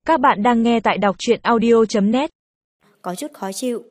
Các bạn đang nghe tại đọc truyện audio.net. Có chút khó chịu.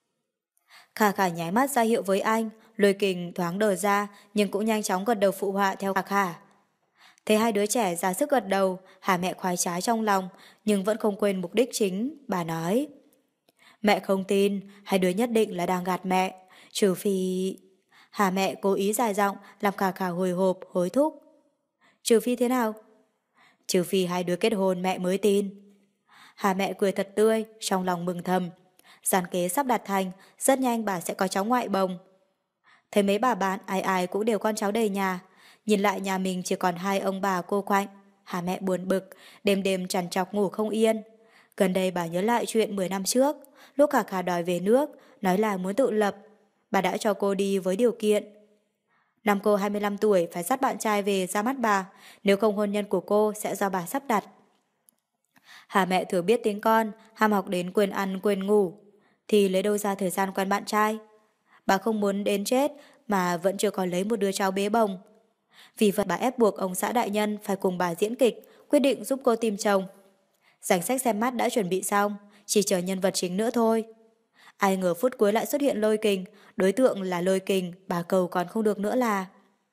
Khả Khả nháy mắt ra hiệu với anh, Lôi Kình thoáng đờ ra nhưng cũng nhanh chóng gật đầu phụ họa theo Khả Khả. Thấy hai đứa trẻ ra sức gật đầu, Hà mẹ khoái trá trong lòng nhưng vẫn không quên mục đích chính, bà nói. Mẹ không tin, hai đứa nhất định là đang gạt mẹ, trừ phi... Hà mẹ cố ý dài giọng làm Khả Khả hồi hộp, hối thúc. Trừ phi thế nào? Trừ phi hai đứa kết hôn mẹ mới tin. Hà mẹ cười thật tươi, trong lòng mừng thầm. Giàn kế sắp đặt thành, rất nhanh bà sẽ có cháu ngoại bồng. Thấy mấy bà bạn ai ai cũng đều con cháu đầy nhà. Nhìn lại nhà mình chỉ còn hai ông bà cô quạnh. Hà mẹ buồn bực, đêm đêm trằn trọc ngủ không yên. Gần đây bà nhớ lại chuyện 10 năm trước, lúc Khả Khả đòi về nước, nói là muốn tự lập. Bà đã cho cô đi với điều kiện. Năm cô 25 tuổi phải dắt bạn trai về ra mắt bà, nếu không hôn nhân của cô sẽ do bà sắp đặt. Hà mẹ thừa biết tiếng con, ham học đến quên ăn quên ngủ, thì lấy đâu ra thời gian quen bạn trai. Bà không muốn đến chết mà vẫn chưa có lấy một đứa cháu bế bồng. Vì vậy bà ép buộc ông xã đại nhân phải cùng bà diễn kịch, quyết định giúp cô tìm chồng. Danh sách xem mắt đã chuẩn bị xong, chỉ chờ nhân vật chính nữa thôi. Ai ngờ phút cuối lại xuất hiện Lôi Kình, đối tượng là Lôi Kình, bà cầu còn không được nữa là...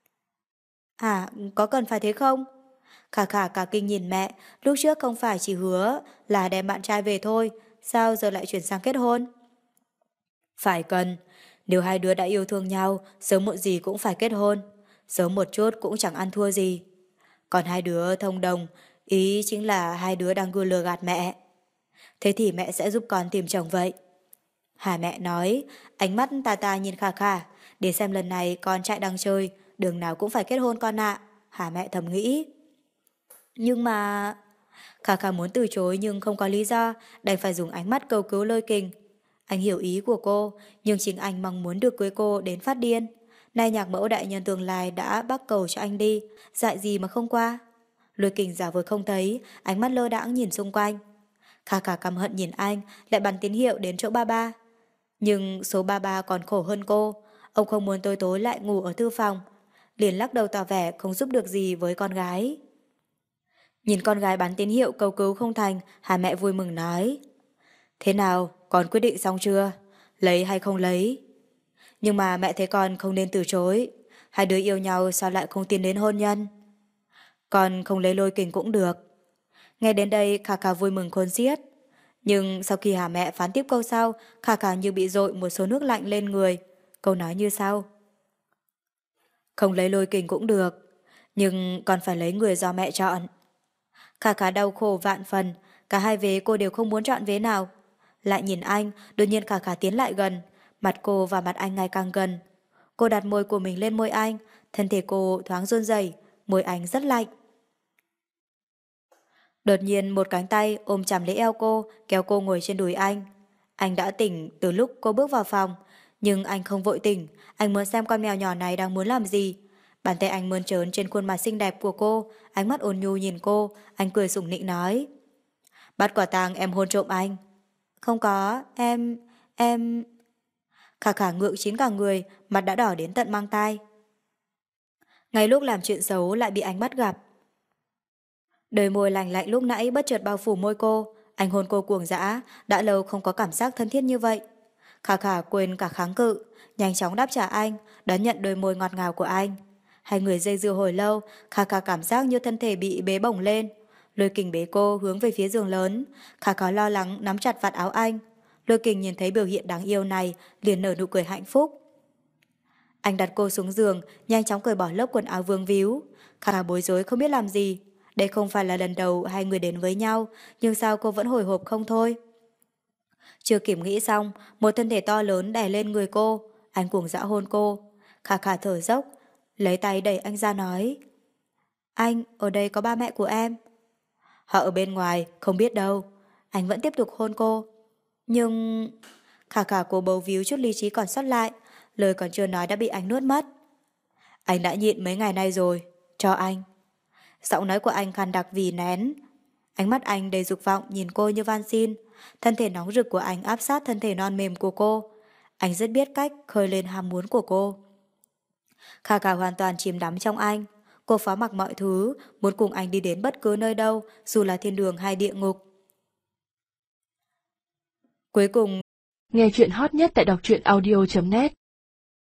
À, có cần phải thế không? Khả Khả cả kinh nhìn mẹ, lúc trước không phải chỉ hứa là đem bạn trai về thôi, sao giờ lại chuyển sang kết hôn? Phải cần, nếu hai đứa đã yêu thương nhau, sớm muộn gì cũng phải kết hôn, sớm một chút cũng chẳng ăn thua gì. Còn hai đứa thông đồng, ý chính là hai đứa đang lừa gạt mẹ. Thế thì mẹ sẽ giúp con tìm chồng vậy. Hà mẹ nói, ánh mắt ta ta nhìn Khả Khả, để xem lần này con chạy đang chơi, đường nào cũng phải kết hôn con ạ. Hà mẹ thầm nghĩ. Nhưng mà... Khả Khả muốn từ chối nhưng không có lý do, đành phải dùng ánh mắt cầu cứu Lôi Kình. Anh hiểu ý của cô, nhưng chính anh mong muốn được cưới cô đến phát điên. Nay nhạc mẫu đại nhân tương lai đã bắc cầu cho anh đi, dại gì mà không qua. Lôi Kình giả vờ không thấy, ánh mắt lơ đãng nhìn xung quanh. Khả Khả căm hận nhìn anh, lại bắn tín hiệu đến chỗ ba ba. Nhưng số ba ba còn khổ hơn cô, ông không muốn tối tối lại ngủ ở thư phòng. Liền lắc đầu tỏ vẻ không giúp được gì với con gái. Nhìn con gái bắn tín hiệu cầu cứu không thành, Hà mẹ vui mừng nói. Thế nào, con quyết định xong chưa? Lấy hay không lấy? Nhưng mà mẹ thấy con không nên từ chối. Hai đứa yêu nhau sao lại không tiến đến hôn nhân? Con không lấy Lôi Kình cũng được. Nghe đến đây Khả Khả vui mừng khôn xiết. Nhưng sau khi Hà mẹ phán tiếp câu sau, Khả Khả như bị dội một số nước lạnh lên người. Câu nói như sau. Không lấy Lôi Kình cũng được, nhưng con phải lấy người do mẹ chọn. Khả Khả đau khổ vạn phần, cả hai vế cô đều không muốn chọn vế nào. Lại nhìn anh, đột nhiên Khả Khả tiến lại gần, mặt cô và mặt anh ngày càng gần. Cô đặt môi của mình lên môi anh, thân thể cô thoáng run rẩy, môi anh rất lạnh. Đột nhiên một cánh tay ôm chầm lấy eo cô, kéo cô ngồi trên đùi anh. Anh đã tỉnh từ lúc cô bước vào phòng, nhưng anh không vội tỉnh, anh muốn xem con mèo nhỏ này đang muốn làm gì. Bàn tay anh mơn trớn trên khuôn mặt xinh đẹp của cô, ánh mắt ôn nhu nhìn cô, anh cười sủng nịnh nói. Bắt quả tang em hôn trộm anh. Không có, em... Khả Khả ngượng chín cả người, mặt đã đỏ đến tận mang tai. Ngay lúc làm chuyện xấu lại bị anh bắt gặp. Đôi môi lành lạnh lúc nãy bất chợt bao phủ môi cô, anh hôn cô cuồng dã, đã lâu không có cảm giác thân thiết như vậy. Khả Khả quên cả kháng cự, nhanh chóng đáp trả anh, đón nhận đôi môi ngọt ngào của anh. Hai người dây dưa hồi lâu, Khả Khả cảm giác như thân thể bị bế bổng lên. Lôi Kình bế cô hướng về phía giường lớn, Khả Khả lo lắng nắm chặt vạt áo anh. Lôi Kình nhìn thấy biểu hiện đáng yêu này, liền nở nụ cười hạnh phúc. Anh đặt cô xuống giường, nhanh chóng cởi bỏ lớp quần áo vương víu. Khả Khả bối rối không biết làm gì. Đây không phải là lần đầu hai người đến với nhau, nhưng sao cô vẫn hồi hộp không thôi. Chưa kịp nghĩ xong, một thân thể to lớn đè lên người cô, anh cuồng dã hôn cô. Khả Khả thở dốc, lấy tay đẩy anh ra nói. Anh, ở đây có ba mẹ của em. Họ ở bên ngoài, không biết đâu. Anh vẫn tiếp tục hôn cô. Nhưng... Khả Khả cô bầu víu chút lý trí còn sót lại, lời còn chưa nói đã bị anh nuốt mất. Anh đã nhịn mấy ngày nay rồi, cho anh. Giọng nói của anh khàn đặc vì nén. Ánh mắt anh đầy dục vọng nhìn cô như van xin. Thân thể nóng rực của anh áp sát thân thể non mềm của cô. Anh rất biết cách khơi lên ham muốn của cô. Khả Khả hoàn toàn chìm đắm trong anh. Cô phó mặc mọi thứ, muốn cùng anh đi đến bất cứ nơi đâu, dù là thiên đường hay địa ngục. Cuối cùng, Nghe chuyện hot nhất tại đọc truyện audio.net